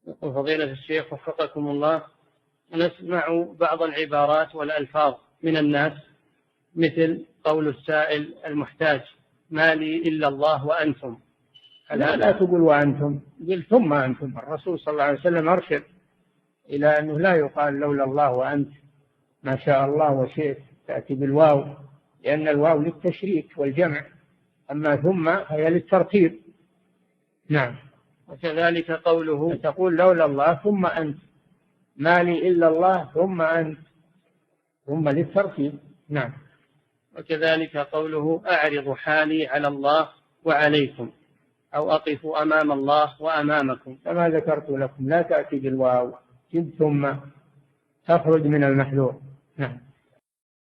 يقول فضيلة الشيخ وفقكم الله، نسمع بعض العبارات والألفاظ من الناس مثل قول السائل المحتاج ما لي إلا الله وأنتم. لا تقول وأنتم، قل ثم أنتم. الرسول صلى الله عليه وسلم أرشد إلى أنه لا يقال لولا الله وأنت، ما شاء الله وشئت تأتي بالواو، لأن الواو للتشريك والجمع، أما ثم هي للترتيب. نعم. وكذلك قوله تقول لولا الله ثم أنت، ما لي إلا الله ثم أنت، ثم للترتيب. نعم. وكذلك قوله أعرض حالي على الله وعليكم، أو أقف أمام الله وأمامكم، كما ذكرت لكم لا تأتي بالواو، جد ثم تخرج من المحذور. نعم.